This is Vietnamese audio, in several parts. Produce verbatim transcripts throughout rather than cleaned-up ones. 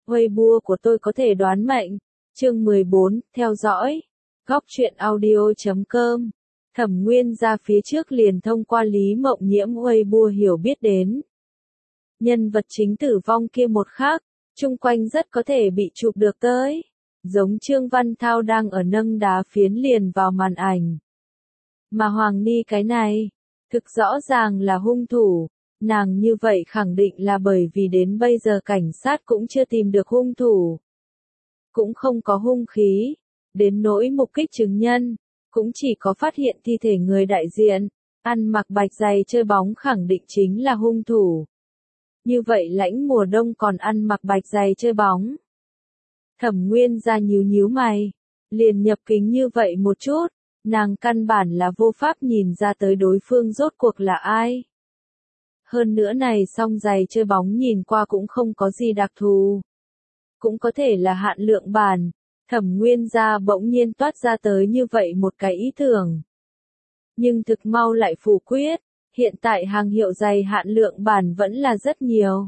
Weibo của tôi có thể đoán mệnh. Chương mười bốn, theo dõi. Góc truyện audio chấm com. Thẩm Nguyên ra phía trước liền thông qua Lý Mộng Nhiễm Weibo hiểu biết đến. Nhân vật chính tử vong kia một khắc, chung quanh rất có thể bị chụp được tới. Giống Trương Văn Thao đang ở nâng đá phiến liền vào màn ảnh. Mà Hoàng Ni cái này, thực rõ ràng là hung thủ. Nàng như vậy khẳng định là bởi vì đến bây giờ cảnh sát cũng chưa tìm được hung thủ. Cũng không có hung khí. Đến nỗi mục kích chứng nhân, cũng chỉ có phát hiện thi thể người đại diện. Ăn mặc bạch giày chơi bóng khẳng định chính là hung thủ. Như vậy Lãnh Mùa Đông còn ăn mặc bạch giày chơi bóng. Thẩm Nguyên ra nhíu nhíu mày, liền nhập kính như vậy một chút, nàng căn bản là vô pháp nhìn ra tới đối phương rốt cuộc là ai. Hơn nữa này song giày chơi bóng nhìn qua cũng không có gì đặc thù. Cũng có thể là hạn lượng bản, Thẩm Nguyên ra bỗng nhiên toát ra tới như vậy một cái ý tưởng. Nhưng thực mau lại phủ quyết, hiện tại hàng hiệu giày hạn lượng bản vẫn là rất nhiều.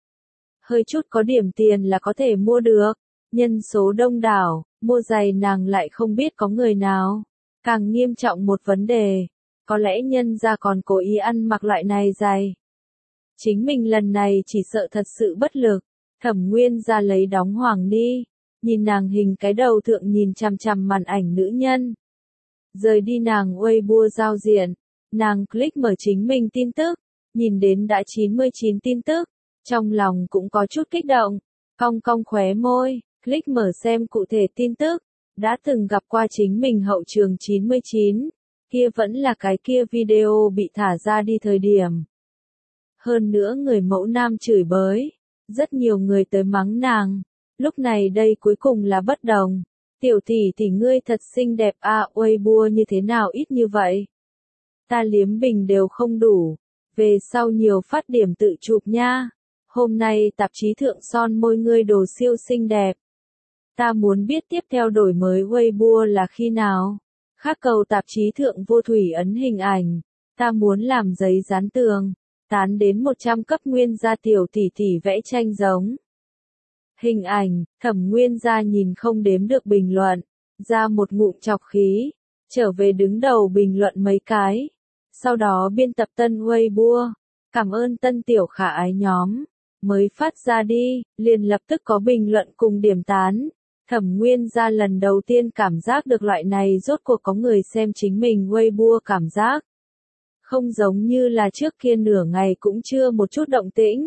Hơi chút có điểm tiền là có thể mua được, nhân số đông đảo, mua giày nàng lại không biết có người nào. Càng nghiêm trọng một vấn đề, có lẽ nhân ra còn cố ý ăn mặc loại này giày. Chính mình lần này chỉ sợ thật sự bất lực. Thẩm Nguyên ra lấy đóng Hoàng Ni, nhìn nàng hình cái đầu thượng nhìn chằm chằm màn ảnh nữ nhân. Rời đi nàng Weibo giao diện, nàng click mở chính mình tin tức, nhìn đến đã chín mươi chín tin tức, trong lòng cũng có chút kích động, cong cong khóe môi, click mở xem cụ thể tin tức, đã từng gặp qua chính mình hậu trường chín mươi chín, kia vẫn là cái kia video bị thả ra đi thời điểm. Hơn nữa người mẫu nam chửi bới, rất nhiều người tới mắng nàng, lúc này đây cuối cùng là bất đồng. Tiểu tỷ tỷ ngươi thật xinh đẹp à, Weibo như thế nào ít như vậy? Ta liếm bình đều không đủ, về sau nhiều phát điểm tự chụp nha. Hôm nay tạp chí thượng son môi ngươi đồ siêu xinh đẹp. Ta muốn biết tiếp theo đổi mới Weibo là khi nào? Khác cầu tạp chí thượng vô thủy ấn hình ảnh, ta muốn làm giấy dán tường, tán đến một trăm cấp Nguyên gia tiểu tỷ tỷ vẽ tranh giống. Hình ảnh, Thẩm Nguyên gia nhìn không đếm được bình luận, ra một ngụm chọc khí, trở về đứng đầu bình luận mấy cái. Sau đó biên tập tân Weibo, cảm ơn tân tiểu khả ái nhóm, mới phát ra đi, liền lập tức có bình luận cùng điểm tán. Thẩm Nguyên gia lần đầu tiên cảm giác được loại này rốt cuộc có người xem chính mình Weibo cảm giác. Không giống như là trước kia nửa ngày cũng chưa một chút động tĩnh.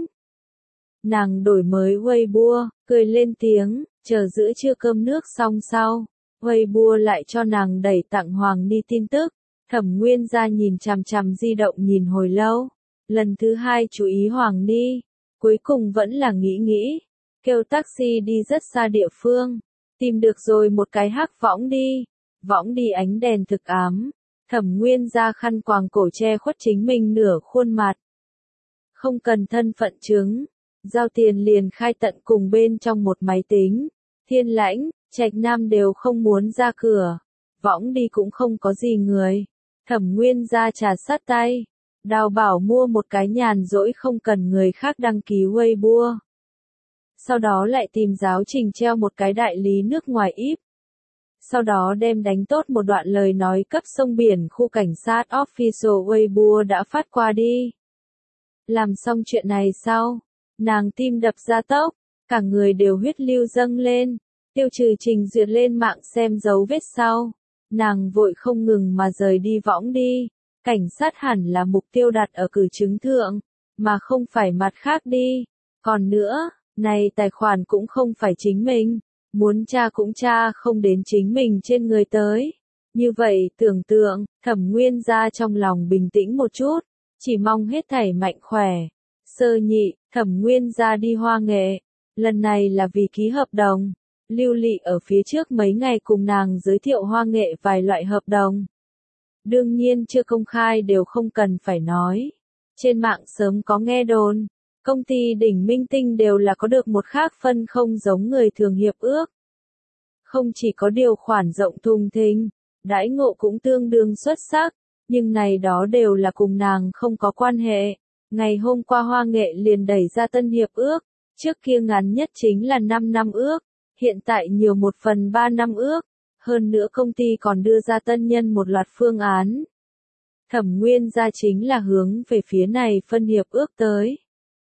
Nàng đổi mới Weibo, cười lên tiếng, chờ giữa trưa cơm nước xong sau. Weibo lại cho nàng đẩy tặng Hoàng Ni tin tức. Thẩm Nguyên ra nhìn chằm chằm di động nhìn hồi lâu. Lần thứ hai chú ý Hoàng Ni. Cuối cùng vẫn là nghĩ nghĩ. Kêu taxi đi rất xa địa phương. Tìm được rồi một cái hắc võng đi. Võng đi ánh đèn thực ám. Thẩm Nguyên ra khăn quàng cổ che khuất chính mình nửa khuôn mặt. Không cần thân phận chứng. Giao tiền liền khai tận cùng bên trong một máy tính. Thiên Lãnh, Trạch Nam đều không muốn ra cửa. Võng đi cũng không có gì người. Thẩm Nguyên ra trà sát tay. Đào bảo mua một cái nhàn rỗi không cần người khác đăng ký Weibo. Sau đó lại tìm giáo trình treo một cái đại lý nước ngoài íp. Sau đó đem đánh tốt một đoạn lời nói cấp sông biển khu cảnh sát official Weibo đã phát qua đi. Làm xong chuyện này sau, nàng tim đập ra tốc, cả người đều huyết lưu dâng lên, tiêu trừ trình duyệt lên mạng xem dấu vết sau. Nàng vội không ngừng mà rời đi võng đi, cảnh sát hẳn là mục tiêu đặt ở cử chứng thượng, mà không phải mặt khác đi. Còn nữa, này tài khoản cũng không phải chính mình. Muốn tra cũng tra không đến chính mình trên người tới. Như vậy, tưởng tượng, Thẩm Nguyên ra trong lòng bình tĩnh một chút, chỉ mong hết thảy mạnh khỏe. Sơ nhị, Thẩm Nguyên ra đi Hoa Nghệ, lần này là vì ký hợp đồng. Lưu Lị ở phía trước mấy ngày cùng nàng giới thiệu Hoa Nghệ vài loại hợp đồng. Đương nhiên chưa công khai đều không cần phải nói. Trên mạng sớm có nghe đồn. Công ty đỉnh minh tinh đều là có được một khác phân không giống người thường hiệp ước. Không chỉ có điều khoản rộng thùng thình, đãi ngộ cũng tương đương xuất sắc, nhưng này đó đều là cùng nàng không có quan hệ. Ngày hôm qua Hoa Nghệ liền đẩy ra tân hiệp ước, Trước kia ngắn nhất chính là năm năm ước, hiện tại nhiều một phần ba năm ước, hơn nữa công ty còn đưa ra tân nhân một loạt phương án. Thẩm Nguyên gia chính là hướng về phía này phân hiệp ước tới.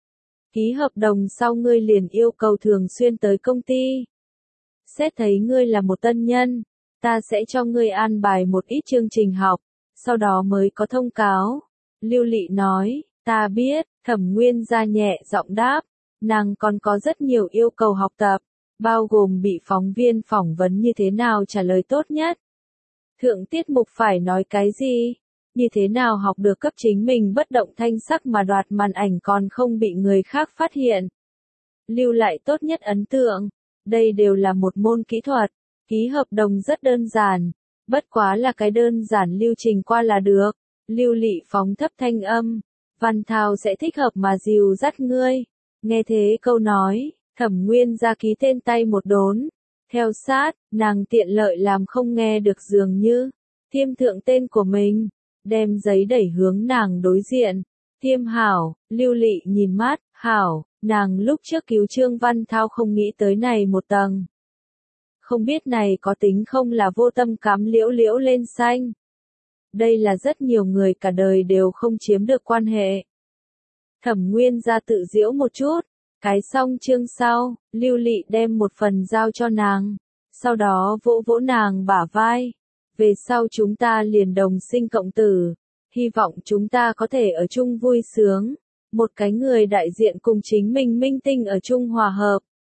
Ký hợp đồng sau ngươi liền yêu cầu thường xuyên tới công ty. Xét thấy ngươi là một tân nhân, ta sẽ cho ngươi an bài một ít chương trình học, sau đó mới có thông cáo. Lưu Lị nói, ta biết, Thẩm Nguyên gia nhẹ giọng đáp, nàng còn có rất nhiều yêu cầu học tập, bao gồm bị phóng viên phỏng vấn như thế nào trả lời tốt nhất. Thượng tiết mục phải nói cái gì? Như thế nào học được cấp chính mình bất động thanh sắc mà đoạt màn ảnh còn không bị người khác phát hiện. Lưu lại tốt nhất ấn tượng. Đây đều là một môn kỹ thuật. Ký hợp đồng rất đơn giản. Bất quá là cái đơn giản lưu trình qua là được. Lưu Lị phóng thấp thanh âm. Văn Thao sẽ thích hợp mà dìu dắt ngươi. Nghe thế câu nói, Thẩm Nguyên gia ký tên tay một đốn. Theo sát, nàng tiện lợi làm không nghe được dường như. Tiêm thượng tên của mình. Đem giấy đẩy hướng nàng đối diện. Tiêm hảo, Lưu Lị nhìn mát, hảo, nàng lúc trước cứu Trương Văn Thao không nghĩ tới này một tầng. Không biết này có tính không là vô tâm cắm liễu liễu lên xanh. Đây là rất nhiều người cả đời đều không chiếm được quan hệ. Thẩm Nguyên gia tự giễu một chút. Cái xong chương sau, Lưu Lị đem một phần giao cho nàng. Sau đó vỗ vỗ nàng bả vai. Về sau chúng ta liền đồng sinh cộng tử, hy vọng chúng ta có thể ở chung vui sướng, một cái người đại diện cùng chính mình minh tinh ở chung hòa hợp,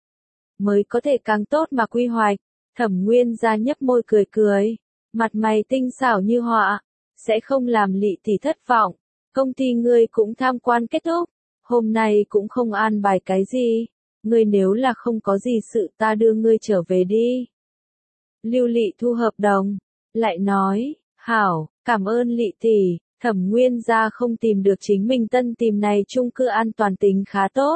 mới có thể càng tốt mà quy hoạch. Thẩm Nguyên gia nhấp môi cười cười, mặt mày tinh xảo như họa, sẽ không làm Lị tỷ thất vọng. Công ty ngươi cũng tham quan kết thúc, hôm nay cũng không an bài cái gì, ngươi nếu là không có gì sự ta đưa ngươi trở về đi. Lưu Lị thu hợp đồng. Lại nói, hảo, cảm ơn Lị tỷ. Thẩm Nguyên gia không tìm được chính mình tân tìm này chung cư an toàn tính khá tốt.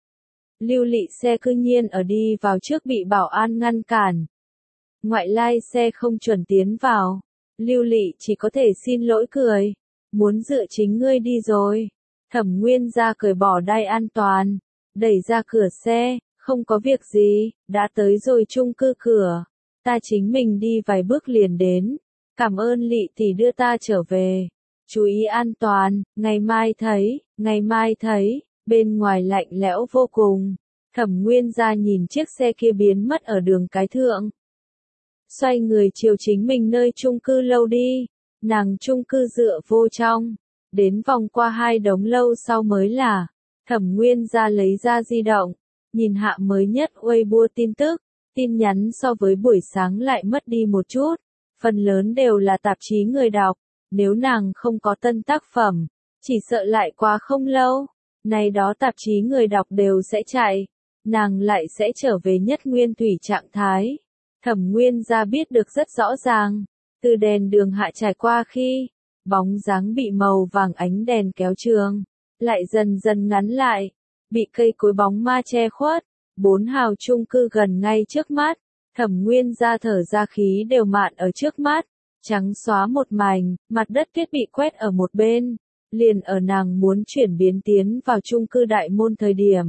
Lưu Lị xe cư nhiên ở đi vào trước bị bảo an ngăn cản. Ngoại lai xe không chuẩn tiến vào. Lưu Lị chỉ có thể xin lỗi cười. Muốn dựa chính ngươi đi rồi. Thẩm Nguyên gia cởi bỏ đai an toàn. Đẩy ra cửa xe, không có việc gì, đã tới rồi chung cư cửa. Ta chính mình đi vài bước liền đến. Cảm ơn Lị tỷ đưa ta trở về. Chú ý an toàn, ngày mai thấy, ngày mai thấy, bên ngoài lạnh lẽo vô cùng. Thẩm Nguyên gia nhìn chiếc xe kia biến mất ở đường cái thượng. Xoay người chiều chính mình nơi chung cư lâu đi. Nàng chung cư dựa vô trong. Đến vòng qua hai đống lâu sau mới là. Thẩm Nguyên gia lấy ra di động. Nhìn hạ mới nhất Weibo tin tức. Tin nhắn so với buổi sáng lại mất đi một chút. Phần lớn đều là tạp chí người đọc. Nếu nàng không có tân tác phẩm, chỉ sợ lại quá không lâu. Này đó tạp chí người đọc đều sẽ chạy. Nàng lại sẽ trở về nhất nguyên thủy trạng thái. Thẩm Nguyên gia biết được rất rõ ràng. Từ đèn đường hạ trải qua khi, bóng dáng bị màu vàng ánh đèn kéo trường. Lại dần dần ngắn lại. Bị cây cối bóng ma che khuất. Bốn hào chung cư gần ngay trước mắt. Thẩm Nguyên gia thở ra khí đều mạn ở trước mắt. Trắng xóa một mảnh, mặt đất tuyết bị quét ở một bên. Liền ở nàng muốn chuyển biến tiến vào chung cư đại môn thời điểm.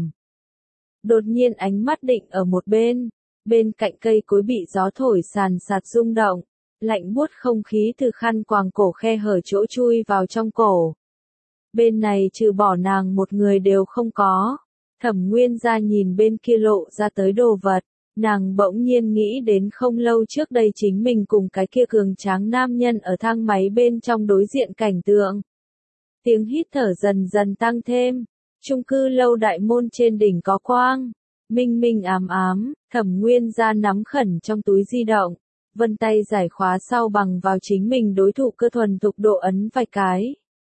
Đột nhiên ánh mắt định ở một bên. Bên cạnh cây cối bị gió thổi sàn sạt rung động. Lạnh buốt không khí từ khăn quàng cổ khe hở chỗ chui vào trong cổ. Bên này trừ bỏ nàng một người đều không có. Thẩm Nguyên gia nhìn bên kia lộ ra tới đồ vật. Nàng bỗng nhiên nghĩ đến không lâu trước đây chính mình cùng cái kia cường tráng nam nhân ở thang máy bên trong đối diện cảnh tượng. Tiếng hít thở dần dần tăng thêm. Chung cư lâu đại môn trên đỉnh có quang. Minh minh ám ám, Thẩm Nguyên gia nắm khẩn trong túi di động. Vân tay giải khóa sau bằng vào chính mình đối thủ cơ thuần thục độ ấn vài cái.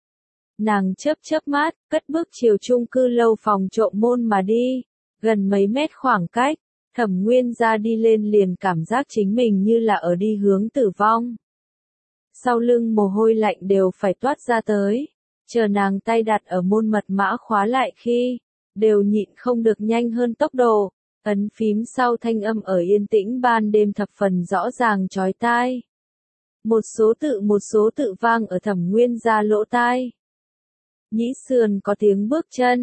Nàng chớp chớp mắt, cất bước chiều chung cư lâu phòng trộm môn mà đi. Gần mấy mét khoảng cách. Thẩm Nguyên gia đi lên liền cảm giác chính mình như là ở đi hướng tử vong. Sau lưng mồ hôi lạnh đều phải toát ra tới. Chờ nàng tay đặt ở môn mật mã khóa lại khi, đều nhịn không được nhanh hơn tốc độ. Ấn phím sau thanh âm ở yên tĩnh ban đêm thập phần rõ ràng chói tai. Một số tự một số tự vang ở Thẩm Nguyên gia lỗ tai. Nhĩ sườn có tiếng bước chân.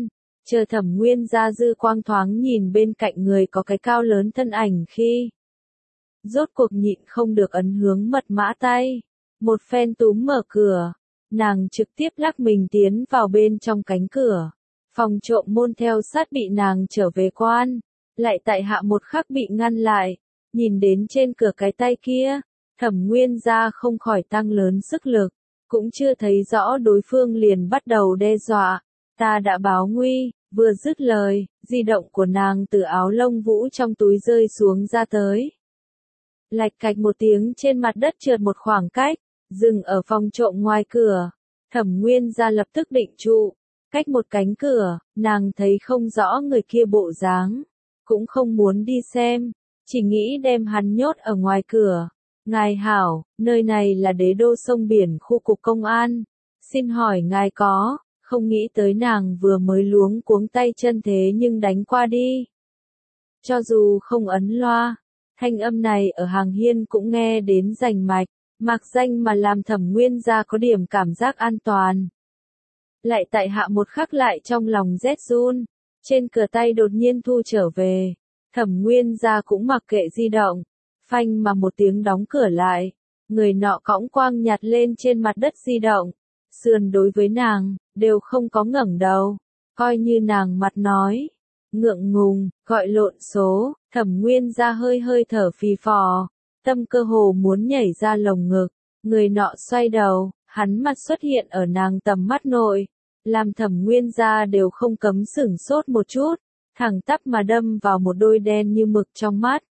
Chờ Thẩm Nguyên Gia dư quang thoáng nhìn bên cạnh người có cái cao lớn thân ảnh khi rốt cuộc nhịn không được ấn hướng mật mã tay, một phen túm mở cửa, nàng trực tiếp lắc mình tiến vào bên trong cánh cửa. Phòng trộm môn theo sát bị nàng trở về quan, lại tại hạ một khắc bị ngăn lại, nhìn đến trên cửa cái tay kia, Thẩm Nguyên Gia không khỏi tăng lớn sức lực, cũng chưa thấy rõ đối phương liền bắt đầu đe dọa, ta đã báo nguy, vừa dứt lời, di động của nàng từ áo lông vũ trong túi rơi xuống ra tới. Lạch cạch một tiếng trên mặt đất trượt một khoảng cách, dừng ở phòng trộm ngoài cửa, Thẩm Nguyên Gia lập tức định trụ, cách một cánh cửa, nàng thấy không rõ người kia bộ dáng, cũng không muốn đi xem, chỉ nghĩ đem hắn nhốt ở ngoài cửa. Ngài hảo, nơi này là đế đô sông biển khu cục công an, xin hỏi ngài có, không nghĩ tới nàng vừa mới luống cuống tay chân thế nhưng đánh qua đi. Cho dù không ấn loa, thanh âm này ở hàng hiên cũng nghe đến rành mạch, mặc danh mà làm Thẩm Nguyên Gia có điểm cảm giác an toàn. Lại tại hạ một khắc lại trong lòng rét run, trên cửa tay đột nhiên thu trở về, Thẩm Nguyên Gia cũng mặc kệ di động, phanh mà một tiếng đóng cửa lại, người nọ cõng quang nhặt lên trên mặt đất di động, sườn đối với nàng, đều không có ngẩng đầu, coi như nàng mặt nói, ngượng ngùng, gọi lộn số, Thẩm Nguyên Gia hơi hơi thở phì phò, tâm cơ hồ muốn nhảy ra lồng ngực, người nọ xoay đầu, hắn mặt xuất hiện ở nàng tầm mắt nội, làm Thẩm Nguyên Gia đều không cấm sửng sốt một chút, thẳng tắp mà đâm vào một đôi đen như mực trong mắt.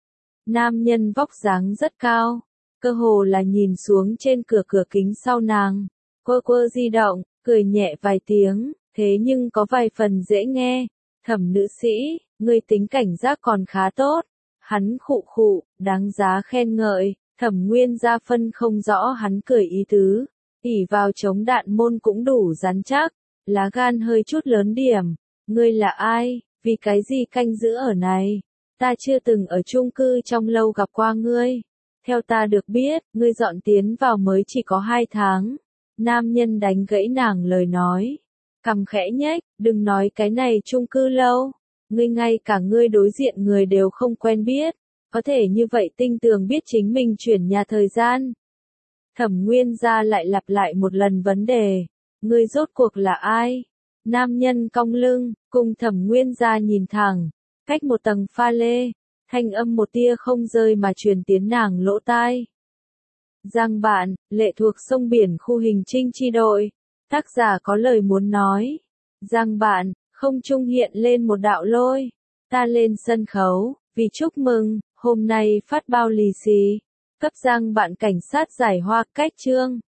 Nam nhân vóc dáng rất cao, cơ hồ là nhìn xuống trên cửa cửa kính sau nàng, quơ quơ di động, cười nhẹ vài tiếng, thế nhưng có vài phần dễ nghe. Thẩm nữ sĩ, ngươi tính cảnh giác còn khá tốt. Hắn khụ khụ, đáng giá khen ngợi, Thẩm Nguyên Gia phân không rõ hắn cười ý tứ, ỉ vào chống đạn môn cũng đủ rắn chắc, lá gan hơi chút lớn điểm. Ngươi là ai, vì cái gì canh giữ ở này? Ta chưa từng ở chung cư trong lâu gặp qua ngươi. Theo ta được biết, ngươi dọn tiến vào mới chỉ có hai tháng. Nam nhân đánh gãy nàng lời nói. Cằm khẽ nhếch, đừng nói cái này chung cư lâu. Ngươi ngay cả ngươi đối diện người đều không quen biết. Có thể như vậy tinh tường biết chính mình chuyển nhà thời gian. Thẩm Nguyên Gia lại lặp lại một lần vấn đề. Ngươi rốt cuộc là ai? Nam nhân cong lưng, cùng Thẩm Nguyên Gia nhìn thẳng. Cách một tầng pha lê, thanh âm một tia không rơi mà truyền tiến nàng lỗ tai. Giang bạn, lệ thuộc sông biển khu hình trinh chi đội. Tác giả có lời muốn nói. Giang bạn, không trung hiện lên một đạo lôi. Ta lên sân khấu, vì chúc mừng, hôm nay phát bao lì xì. Cấp Giang bạn cảnh sát giải hoa cách chương.